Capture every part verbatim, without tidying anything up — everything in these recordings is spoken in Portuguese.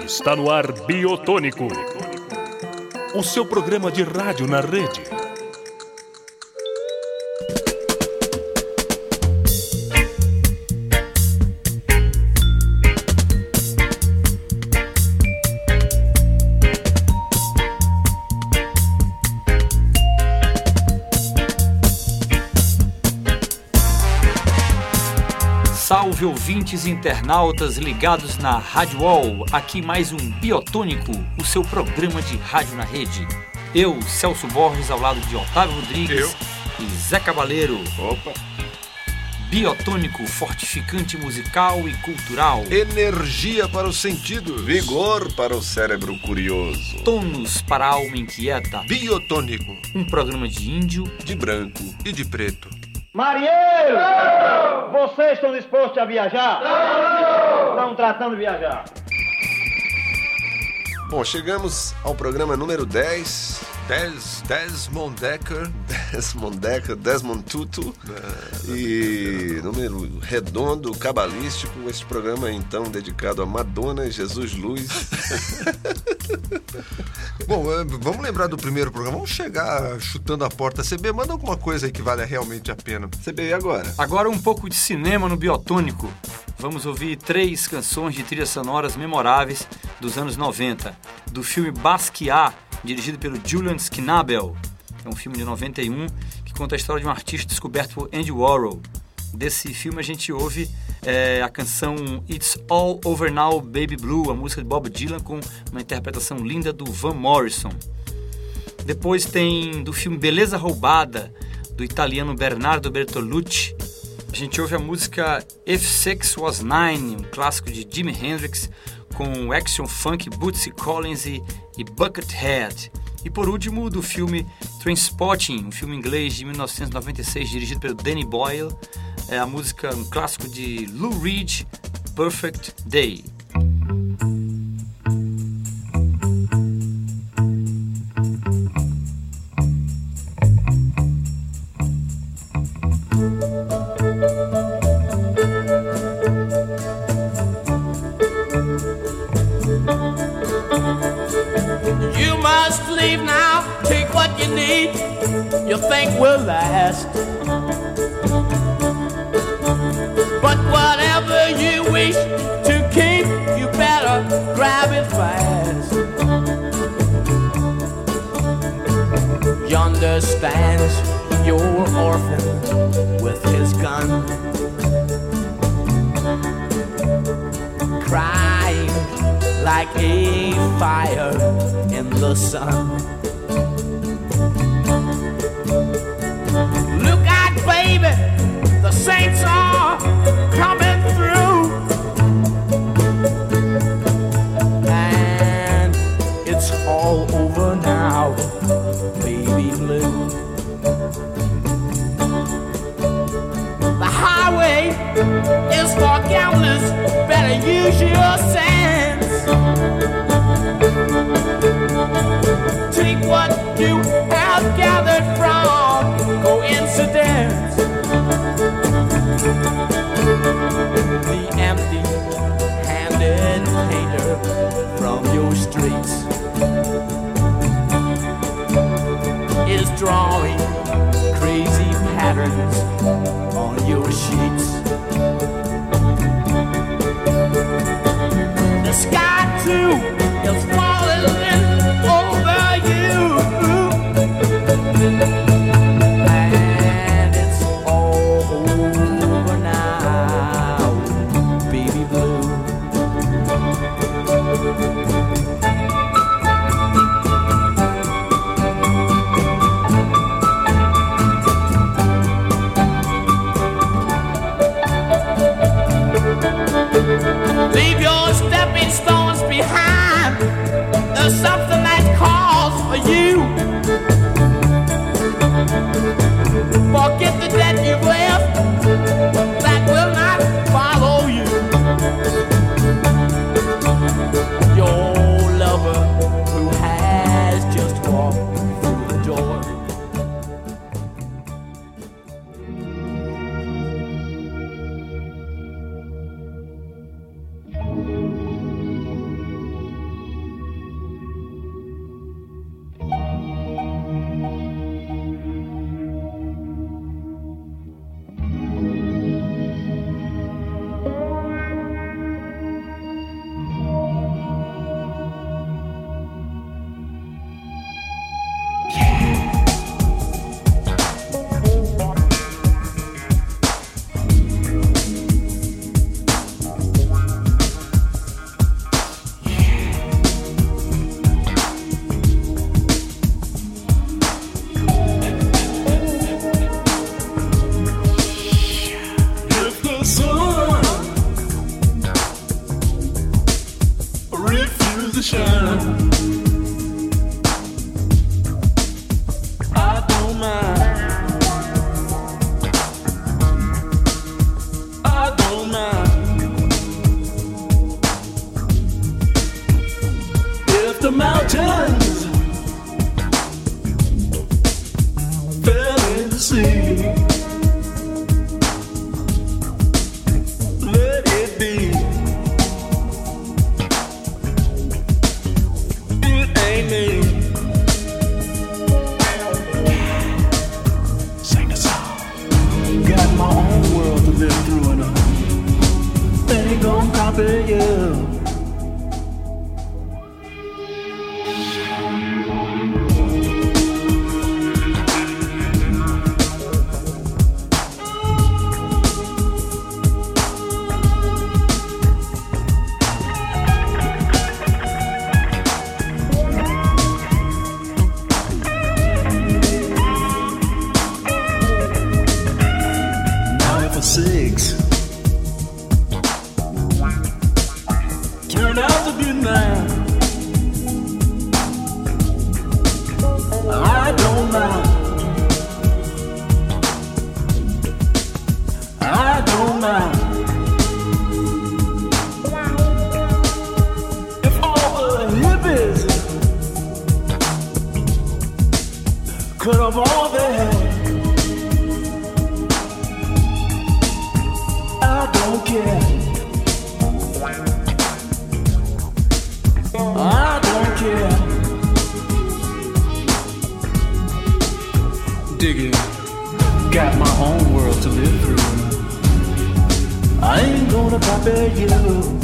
Está no ar Biotônico, o seu programa de rádio na rede. Salve ouvintes e internautas ligados na Rádio Wall, aqui mais um Biotônico, o seu programa de rádio na rede. Eu, Celso Borges, ao lado de Otávio Rodrigues Eu. e Zé Cabaleiro. Opa! Biotônico, fortificante musical e cultural. Energia para os sentidos. Vigor para o cérebro curioso. Tônus para a alma inquieta. Biotônico. Um programa de índio, De branco. E de preto. Marinheiros! Vocês estão dispostos a viajar? Estão tratando de viajar. Bom, chegamos ao programa número dez. Des, Desmond Decker. Desmond Decker, Desmond Tutu. E número redondo, cabalístico. Este programa é então dedicado a Madonna e Jesus Luz. Bom, vamos lembrar do primeiro programa. Vamos chegar chutando a porta. C B, manda alguma coisa aí que vale realmente a pena. C B, e agora? Agora um pouco de cinema no Biotônico. Vamos ouvir três canções de trilhas sonoras memoráveis dos anos noventa. Do filme Basquiat, dirigido pelo Julian Schnabel. É um filme de noventa e um que conta a história de um artista descoberto por Andy Warhol. Desse filme a gente ouve é, a canção It's All Over Now, Baby Blue, a música de Bob Dylan com uma interpretação linda do Van Morrison. Depois tem do filme Beleza Roubada, do italiano Bernardo Bertolucci. A gente ouve a música If Sex Was Nine, um clássico de Jimi Hendrix, com Action Funk, Bootsy Collins e, e Buckethead. E por último, do filme Trainspotting, um filme inglês de mil novecentos e noventa e seis, dirigido pelo Danny Boyle, é a música, um clássico de Lou Reed, Perfect Day. You must leave now, take what you need, you think will last. But whatever you wish to keep, you better grab it fast. Yonder stands your orphan with his gun, crying like a fire in the sun. Look out, baby, the saints are coming through, and it's all over now, baby blue. The highway is for gamblers, better use your sense. Take what you have gathered from coincidence. The empty-handed painter from your streets is drawing crazy patterns on your sheets. ain't gonna copy you. Six turned out to be nine. I don't mind. I don't mind. If all the hippies cut off all their hair, I don't care. I don't care. Dig it. Got my own world to live through. I ain't gonna copy you.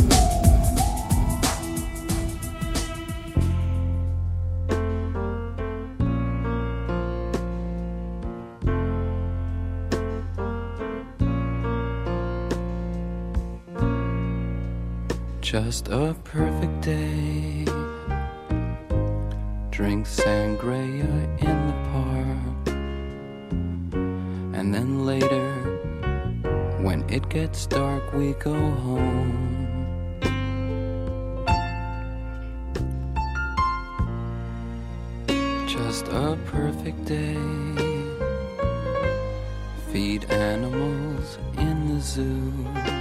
Just a perfect day. Drink sangria in the park. And then later, when it gets dark, we go home. Just a perfect day. Feed animals in the zoo.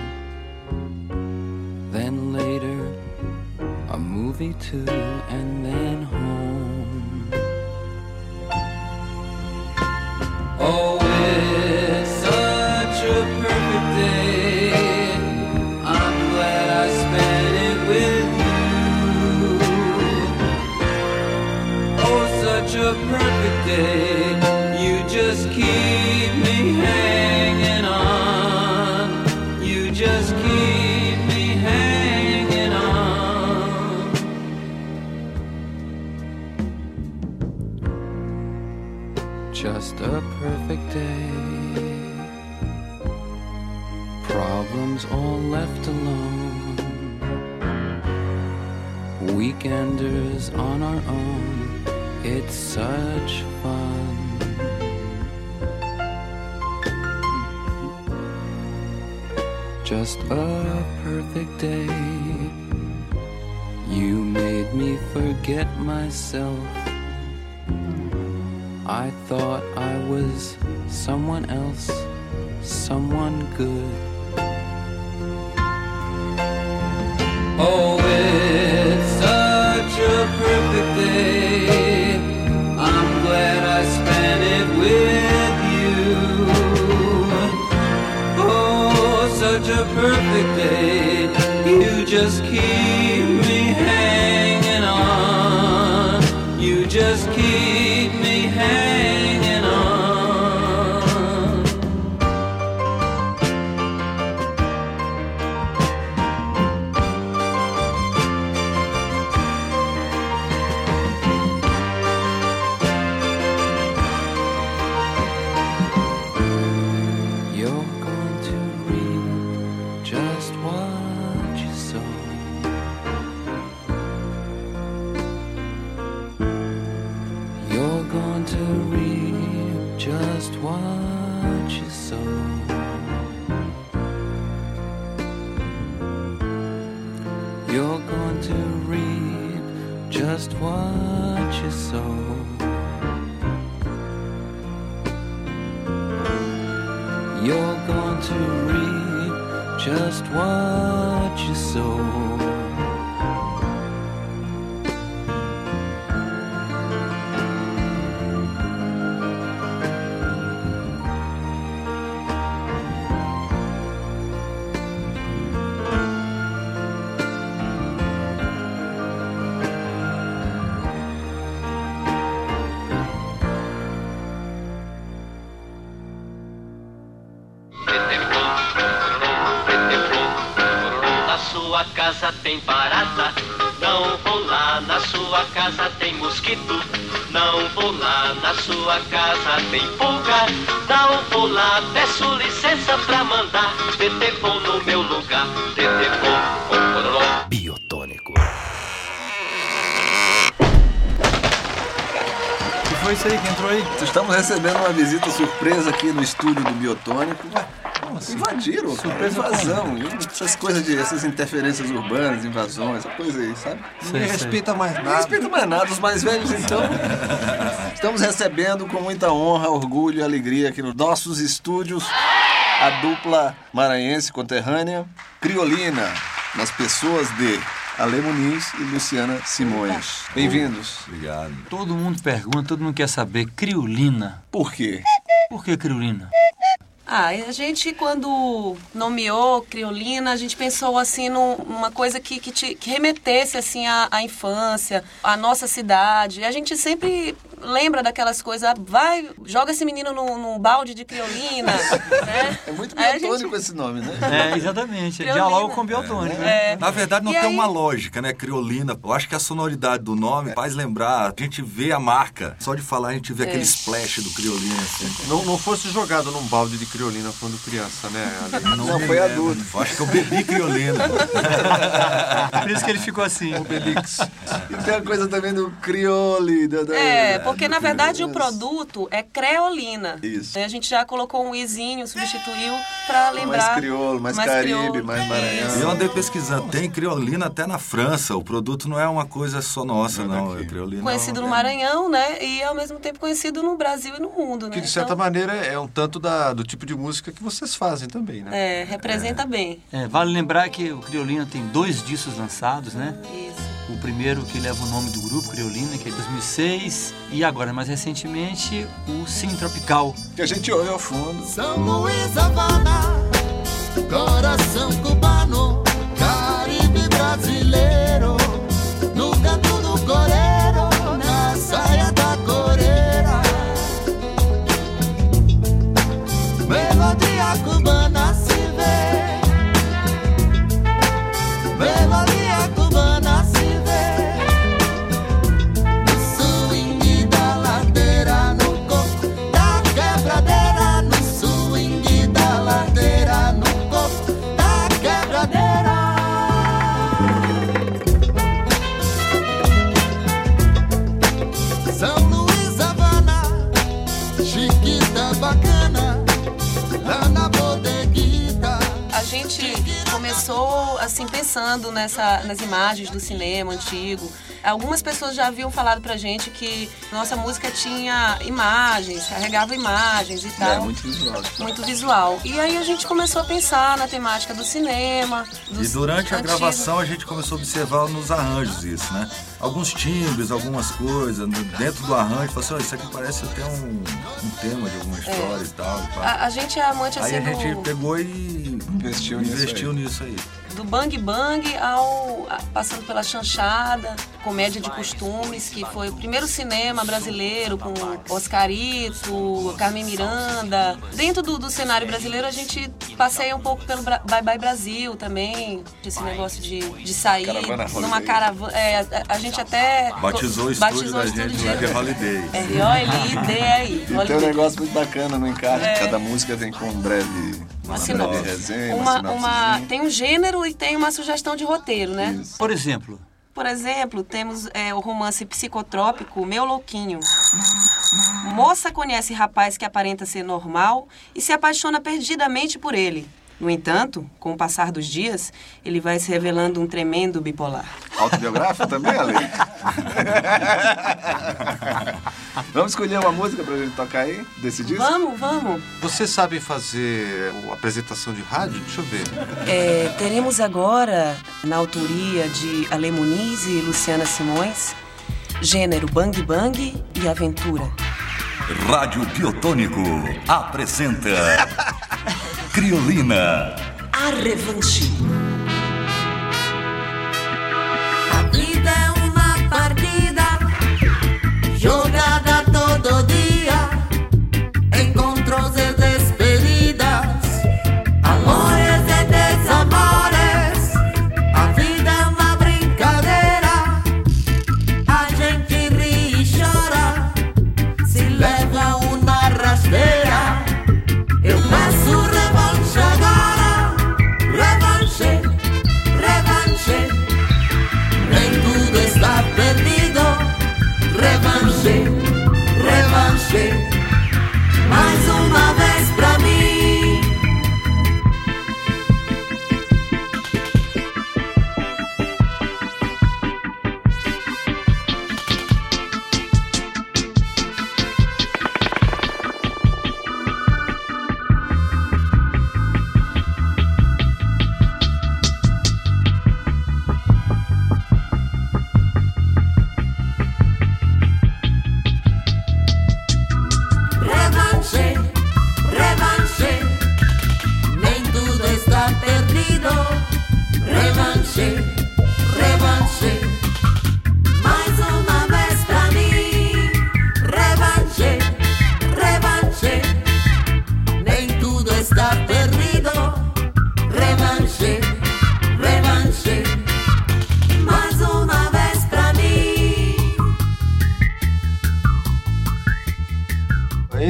Then later, a movie too, and then home. Oh, it's such a perfect day. I'm glad I spent it with you. Oh, such a perfect day. You just keep me hanging on. You just keep me hanging on. Just a perfect day. Problems all left alone. Weekenders on our own. It's such fun. Just a perfect day. You made me forget myself. I thought I was someone else, someone good. Oh, it's such a perfect day. I'm glad I spent it with you. Oh, such a perfect day. You just keep me hanging on. You just keep me hanging on. You're going to reap just what you sow. You're going to reap just what you sow. You're going to reap just what you sow. You're going to reap just what you sow. sua casa tem barata. Não vou lá, na sua casa tem mosquito. Não vou lá, na sua casa tem pulga. Não vou lá, peço licença pra mandar Tetê bom no meu lugar. Tetê bom, bom, pororó. Biotônico. O que foi isso aí que entrou aí? Estamos recebendo uma visita surpresa aqui no estúdio do Biotônico. Invadiram, surpresa, invasão. Essas coisas de, essas interferências urbanas, invasões, essa coisa aí, sabe? Ninguém respeita mais nada. Não respeita mais nada, os mais velhos, então. Estamos recebendo com muita honra, orgulho e alegria aqui nos nossos estúdios a dupla maranhense conterrânea, Criolina, nas pessoas de Ale Muniz e Luciana Simões. Bem-vindos. Obrigado. Todo mundo pergunta, todo mundo quer saber. Criolina. Por quê? Por que Criolina? Ah, a gente quando nomeou Criolina, a gente pensou assim num, numa coisa que, que, te, que remetesse assim à, à infância, à nossa cidade. A gente sempre lembra daquelas coisas, vai, joga esse menino num, num balde de Criolina, né? É muito Aí a biotônico gente- esse nome, né? É, exatamente. Criolina. Dialoga com biotônico, né? É. Na verdade, não E tem aí- uma lógica, né? Criolina. Eu acho que a sonoridade do nome faz lembrar. A gente vê a marca. Só de falar, a gente vê aquele splash do Criolina, assim. Não, não fosse jogado num balde de criolina quando criança, né? Ale? Não, me foi lembro. adulto. Eu acho que eu bebi Criolina. Por isso que ele ficou assim. E tem a coisa também do criole. Da, da, É, da- porque do na verdade o criolês. produto é creolina. Isso. A gente já colocou um izinho, substituiu pra lembrar. Mais crioulo, mais Caribe, crioulo. mais Maranhão. Eu andei pesquisando. Tem Criolina até na França. O produto não é uma coisa só nossa, não. É Criolina. Conhecido no Maranhão, né? E ao mesmo tempo conhecido no Brasil e no mundo, né? Que de certa Então, maneira é um tanto da, do tipo de música que vocês fazem também, né? É, representa bem. É, vale lembrar que o Criolina tem dois discos lançados, né? Isso. O primeiro que leva o nome do grupo, Criolina, que é de dois mil e seis. E agora, mais recentemente, o Sim Tropical. Que a gente ouve ao fundo. São Luís, Havana, coração cubano, Caribe brasileiro, no canto do coreiro, na saia da coreira. Melodia cubana se vê, melodia cubana se vê, no swing da ladeira, no coco da quebradeira, no swing da ladeira, no coco da quebradeira. São Luís, Havana, chiquita bacana, lá na bodeguita. A gente começou assim pensando nessa, nas imagens do cinema antigo. Algumas pessoas já haviam falado pra gente que nossa música tinha imagens, carregava imagens e tal. É, muito visual. Muito visual. E aí a gente começou a pensar na temática do cinema. E dos durante a antigos. gravação a gente começou a observar nos arranjos isso, né? Alguns timbres, algumas coisas, no- dentro do arranjo, falou assim, oh, isso aqui parece até um, um tema de alguma história e tal. e pá. A, a gente é amante assim Aí a gente do, pegou e Investiu nisso investiu aí. nisso aí. do bang bang ao a- passando pela chanchada, comédia de costumes, que foi o primeiro cinema brasileiro com Oscarito, Carmen Miranda. Dentro do, do cenário brasileiro a gente passeia um pouco pelo Bra- Bye Bye Brasil também, esse negócio de, de sair Caravana numa Holiday. caravana. É, a, a gente até Batizou o estúdio batizou da o estúdio gente de Holiday. É, olha, ideia aí. E tem um Holiday. negócio muito bacana no encarte. É. Cada música vem com um breve, Uma uma sinopse. breve resenha, Uma, uma, uma, sinopsezinha. tem um gênero e tem uma sugestão de roteiro, né? Isso. Por exemplo, Por exemplo, temos é, o romance psicotrópico Meu Louquinho. Moça conhece rapaz que aparenta ser normal e se apaixona perdidamente por ele. No entanto, com o passar dos dias, ele vai se revelando um tremendo bipolar. Autobiográfico também, Ale? Vamos escolher uma música pra gente tocar aí, desse disco? Vamos, vamos. Vocês sabem fazer a apresentação de rádio? Deixa eu ver. É, teremos agora, na autoria de Ale Muniz e Luciana Simões, gênero bang bang e aventura. Rádio Biotônico apresenta Criolina. A revanche. A vida é uma partida jogada todo dia, encontros e despedidas, amores e desamores, a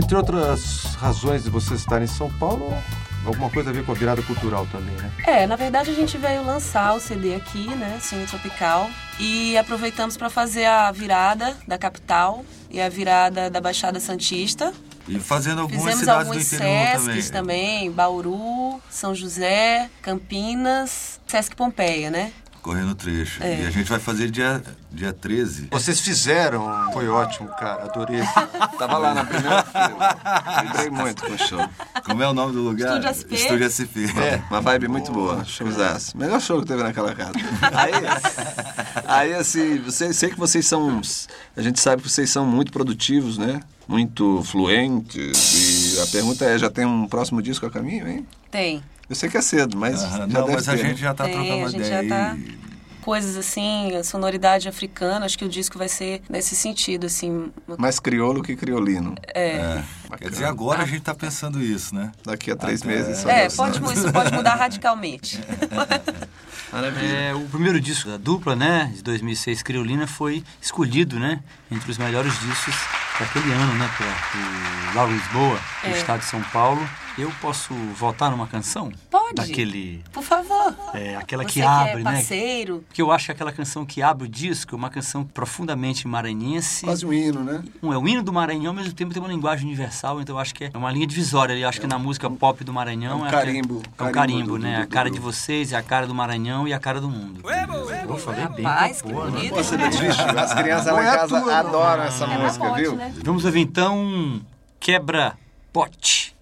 Entre outras razões de vocês estarem em São Paulo, alguma coisa a ver com a virada cultural também, né? É, na verdade a gente veio lançar o C D aqui, né, Cine Tropical, e aproveitamos para fazer a virada da capital e a virada da Baixada Santista. E fazendo algumas Fizemos cidades alguns do interior Sescs também. também, Bauru, São José, Campinas, Sesc Pompeia, né? Correndo trecho. É. E a gente vai fazer dia, dia treze. Vocês fizeram, foi ótimo, cara, adorei. Tava lá na primeira fila. Vibrei muito com o show. Como é o nome do lugar? Estúdio S P. Estúdio S P. É, uma vibe muito boa. Showzaço. Melhor show que teve naquela casa. Aí, aí assim, você, sei que vocês são... A gente sabe que vocês são muito produtivos, né? Muito fluentes. E a pergunta é, já tem um próximo disco a caminho, hein? Tem. Eu sei que é cedo, mas Aham, já não, deve mas a ter, gente né? já tá Tem, trocando a gente ideia já tá... aí. Coisas assim, a sonoridade africana, acho que o disco vai ser nesse sentido, assim. Mais crioulo que criolino. É. É. Quer dizer, agora a gente tá pensando isso, né? Daqui a três Até- meses. só É, Deus pode, sabe. isso pode mudar radicalmente. Maravilha. É, o primeiro disco da dupla, né, de dois mil e seis, Criolina, foi escolhido, né, entre os melhores discos daquele ano, né, pela, por Lauro Lisboa, do É. estado de São Paulo. Eu posso votar numa canção? Pode. Daquele... Por favor. É, aquela Você que abre, é né? parceiro. Porque eu acho que aquela canção que abre o disco é uma canção profundamente maranhense. Quase um hino, né? Um, é o hino do Maranhão, ao mesmo tempo tem uma linguagem universal, então eu acho que é uma linha divisória. Eu acho que na música pop do Maranhão É um é, carimbo, é um carimbo carimbo, do- né? do- a cara do- de vocês, é a cara do Maranhão e a cara do mundo. Eu falei bem. Rapaz, pra que porra, né? bonito. Você triste. As crianças Não lá em é casa tua, não. adoram essa É música, pacote, viu? né? Vamos ouvir então Quebra-Pote.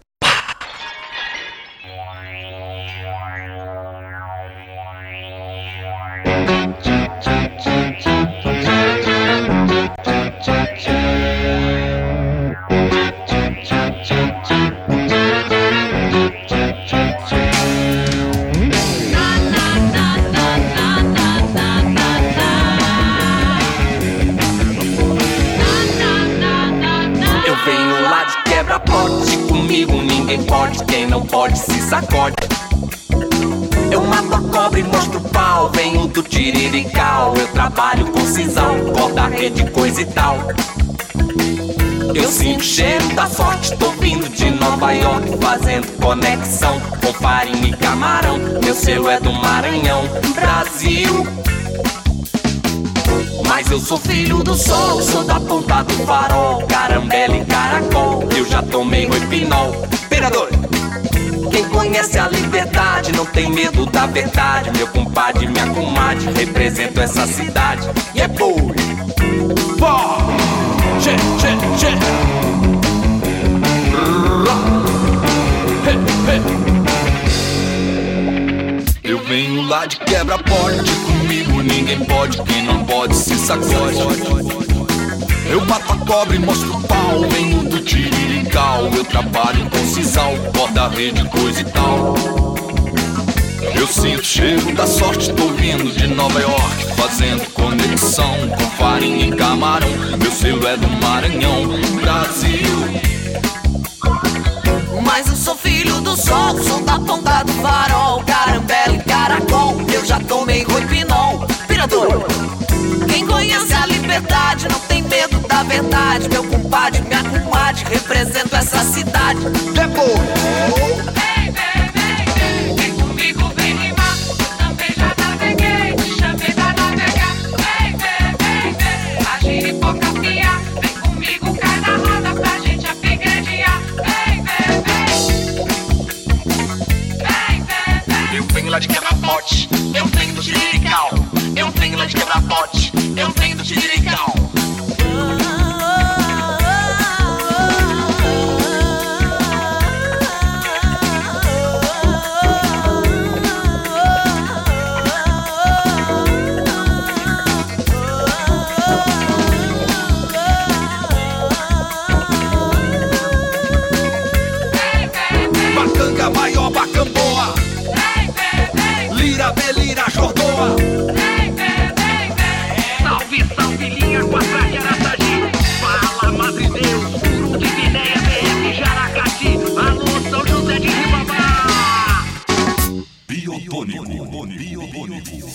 Eu venho lá de quebra-pote, comigo ninguém pode, quem não pode se sacode. Eu mato a cobra e mostro o pau, venho do tirirical, eu trabalho com sisal, corta rede, coisa e tal. Eu sinto o cheiro da sorte, tô vindo de Nova York, fazendo conexão com farinha e camarão. Meu selo é do Maranhão, Brasil. Mas eu sou filho do sol, sou da ponta do farol, carambela e caracol, eu já tomei roipinol. Imperador! Quem conhece a liberdade não tem medo da verdade. Meu compadre, minha comadre, represento essa cidade. E é boi! Pó! Che, che, che! Eu venho lá de quebra-pote, comigo ninguém pode, quem não pode se sacode. Eu mato a cobra e mostro o pau, venho do tirirical, eu trabalho com sisal, corta rede, coisa e tal. Eu sinto o cheiro da sorte, tô vindo de Nova York, fazendo conexão com farinha e camarão. Meu selo é do Maranhão, Brasil. Mas eu sou filho do sol, sou da ponta do farol, carambela e caracol, eu já tomei roipinol. Pirador! Quem conhece a liberdade não tem medo da verdade. Meu compadre, minha comadre, represento essa cidade. É boi! Vem, vem, vem, vem, vem comigo, vem rimar. Eu também já naveguei, te chamei pra navegar. Vem, vem, vem, vem, a giripocacia. Vem comigo, cai na roda pra gente apegredear. Vem, vem, vem. Vem, vem, vem. Eu venho lá de quebra-pote, eu venho do tirirical. Eu venho lá de quebra-pote, eu venho do tirirical. Bacanga, maior, bacamboa. Lira, belira, jordoa. Salve, salve, linha quadra de Aracati. Fala, Madre Deus, Furo de Guinéia, B F, Jaracati. Alô, São José de Ribamar. Biotônico, biotônico.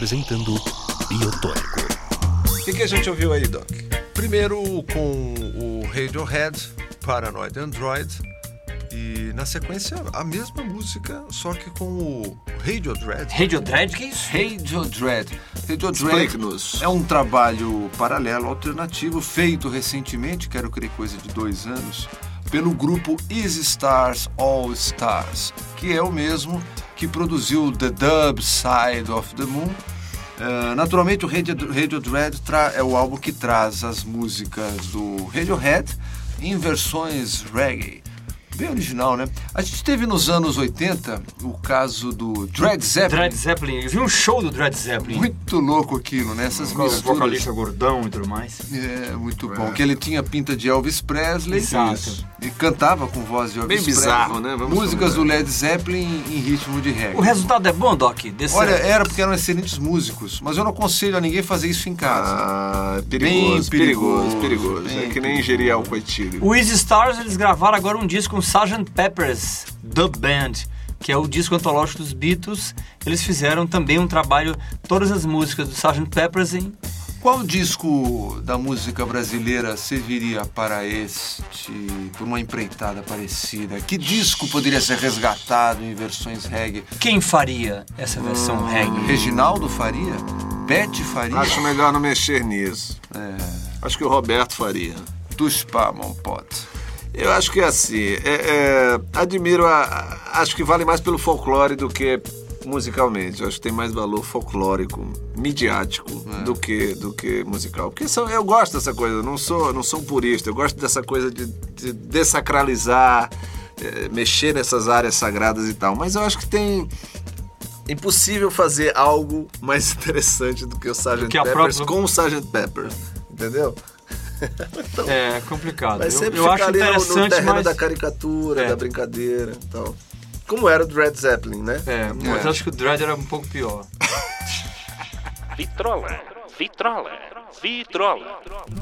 apresentando Biotônico. O que, que a gente ouviu aí, Doc? Primeiro com o Radiohead, Paranoid Android, e na sequência a mesma música, só que com o Radiodread. Radiodread? Que é isso? Radiodread. Radiodread Explique-nos. é um trabalho paralelo, alternativo, feito recentemente, quero crer coisa de dois anos, pelo grupo Easy Stars All Stars, que é o mesmo que produziu The Dub Side of the Moon. Uh, naturalmente, o Radiodread tra- é o álbum que traz as músicas do Radiohead em versões reggae. Bem original, né? A gente teve nos anos oitenta o caso do Dread Zeppelin. Dread Zeppelin. Eu vi um show do Dread Zeppelin. Muito louco aquilo, né? Essas Com o misturas. vocalista gordão e tudo mais. É, muito bom. Que ele tinha pinta de Elvis Presley. Exato. Isso. E cantava com voz de Elvis Bem Presley. bizarro, né? Vamos Músicas combinar. do Led Zeppelin em ritmo de reggae. O resultado é bom, Doc? Desse... Olha, era porque eram excelentes músicos, mas eu não aconselho a ninguém fazer isso em casa. Ah, perigoso, Bem perigoso, perigoso, perigoso. bem É que nem ingerir álcool etílico. O Easy Stars, eles gravaram agora um disco com sergeant Pepper's Dub Band, que é o disco antológico dos Beatles. Eles fizeram também um trabalho, todas as músicas do sergeant Pepper's em... Qual disco da música brasileira serviria para este, por uma empreitada parecida? Que disco poderia ser resgatado em versões reggae? Quem faria essa versão Hum, reggae? Reginaldo faria? Bete faria? Acho melhor não mexer nisso. É. Acho que o Roberto faria. Tuspa, mon pote. Eu acho que é assim, é, é, admiro, a, a, acho que vale mais pelo folclore do que musicalmente. Eu acho que tem mais valor folclórico, midiático, é. do, que, do que musical. Porque são, eu gosto dessa coisa, eu não sou, não sou um purista, eu gosto dessa coisa de, de dessacralizar, é, mexer nessas áreas sagradas e tal. Mas eu acho que tem... É impossível fazer algo mais interessante do que o sergeant Que a Pepper's própria- com o sergeant Pepper, entendeu? Então, é complicado. Mas Eu, sempre eu ficar acho ali no, no interessante, terreno mas... da caricatura, É. da brincadeira e tal. Como era o Dread Zeppelin, né? É, mas É. acho que o Dread era um pouco pior. Vitrola, vitrola, vitrola.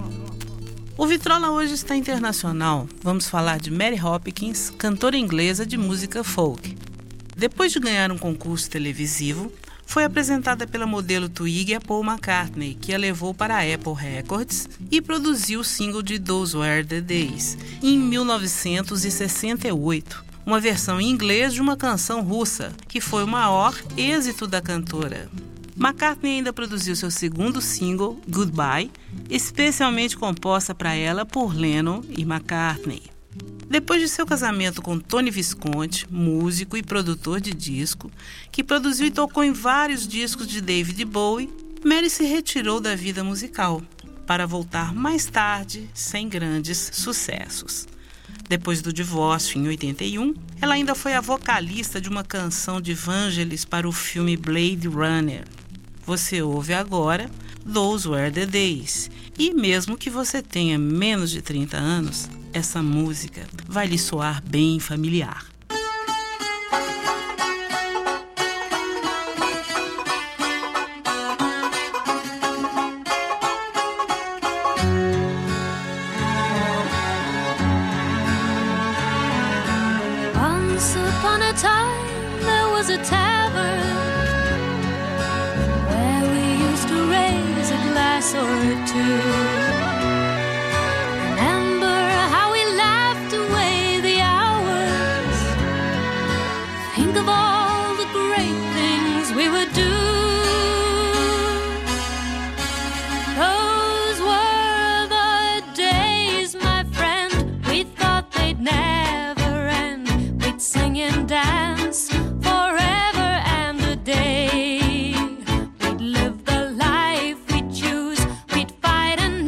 O Vitrola hoje está internacional. Vamos falar de Mary Hopkins, cantora inglesa de música folk. Depois de ganhar um concurso televisivo, foi apresentada pela modelo Twiggy a Paul McCartney, que a levou para a Apple Records e produziu o single de Those Were the Days, em mil novecentos e sessenta e oito, uma versão em inglês de uma canção russa, que foi o maior êxito da cantora. McCartney ainda produziu seu segundo single, Goodbye, especialmente composta para ela por Lennon e McCartney. Depois de seu casamento com Tony Visconti, músico e produtor de disco, que produziu e tocou em vários discos de David Bowie, Mary se retirou da vida musical, para voltar mais tarde sem grandes sucessos. Depois do divórcio, em oitenta e um, ela ainda foi a vocalista de uma canção de Vangelis para o filme Blade Runner. Você ouve agora Those Were the Days. E mesmo que você tenha menos de trinta anos, essa música vai lhe soar bem familiar. Once upon a time there was a tavern where we used to raise a glass or two. Remember how we laughed away the hours. Think of all the great things we would do. Those were the days, my friend. We thought they'd never end. We'd sing and dance forever and a day. We'd live the life we'd choose. We'd fight and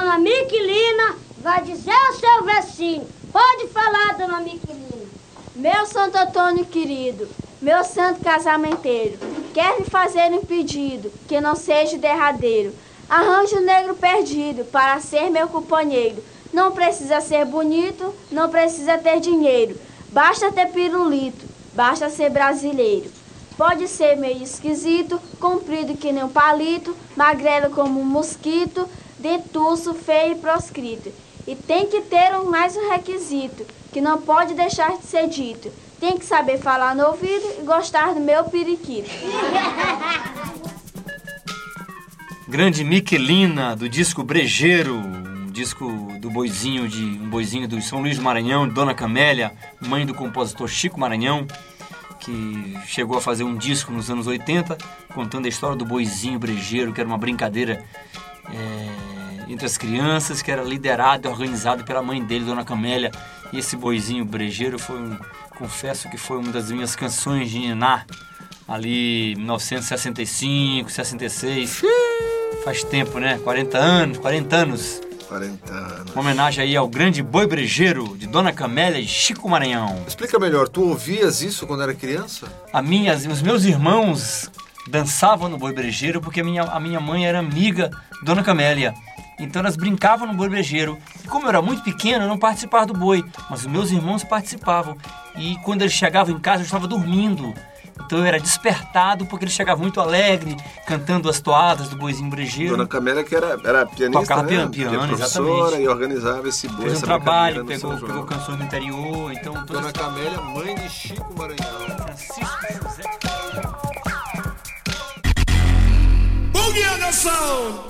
dona Miquelina vai dizer ao seu vecino. Pode falar, dona Miquelina. Meu Santo Antônio querido, meu santo casamenteiro, quer me fazer um pedido que não seja derradeiro. Arranjo um negro perdido para ser meu companheiro. Não precisa ser bonito, não precisa ter dinheiro. Basta ter pirulito, basta ser brasileiro. Pode ser meio esquisito, comprido que nem um palito, magrelo como um mosquito, dentuço, feio e proscrito. E tem que ter um mais um requisito, que não pode deixar de ser dito. Tem que saber falar no ouvido e gostar do meu periquito. Grande Miquelina, do disco Brejeiro, um disco do boizinho, de, um boizinho do São Luís do Maranhão, de Dona Camélia, mãe do compositor Chico Maranhão, que chegou a fazer um disco nos anos oitenta, contando a história do boizinho brejeiro, que era uma brincadeira é, entre as crianças, que era liderado e organizado pela mãe dele, Dona Camélia. E esse boizinho brejeiro foi, um, confesso que foi uma das minhas canções de ninar, ali em mil novecentos e sessenta e cinco, sessenta e seis. Faz tempo, né? quarenta anos, quarenta anos. quarenta anos. Uma homenagem aí ao grande boi brejeiro de Dona Camélia e Chico Maranhão. Explica melhor, tu ouvias isso quando era criança? A minha, os meus irmãos dançavam no boi brejeiro porque a minha, a minha mãe era amiga de Dona Camélia. Então elas brincavam no boi brejeiro. E como eu era muito pequeno, eu não participava do boi, mas os meus irmãos participavam. E quando eles chegavam em casa, eu estava dormindo. Então eu era despertado porque ele chegava muito alegre, cantando as toadas do boizinho brejeiro. Dona Camélia, que era, era pianista, tocava né? piano, piano, professora, exatamente. E organizava esse boi. Fez um trabalho, pegou, pegou canções do interior. Então, Dona Camélia, mãe de Chico Maranhão. Francisco José. Boogie on the sound!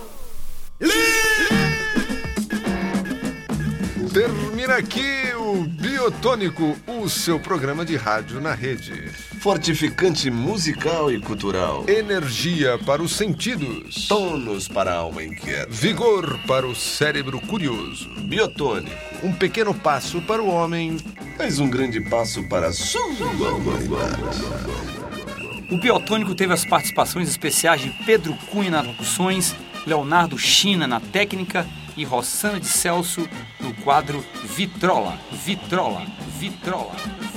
Termina aqui o Biotônico, o seu programa de rádio na rede. Fortificante musical e cultural. Energia para os sentidos. Tônus para a alma inquieta. Vigor para o cérebro curioso. Biotônico. Um pequeno passo para o homem. Mas um grande passo para a sua humanidade. O Biotônico teve as participações especiais de Pedro Cunha nas locuções, Leonardo China na técnica e Rossana de Celso no quadro Vitrola, Vitrola, Vitrola.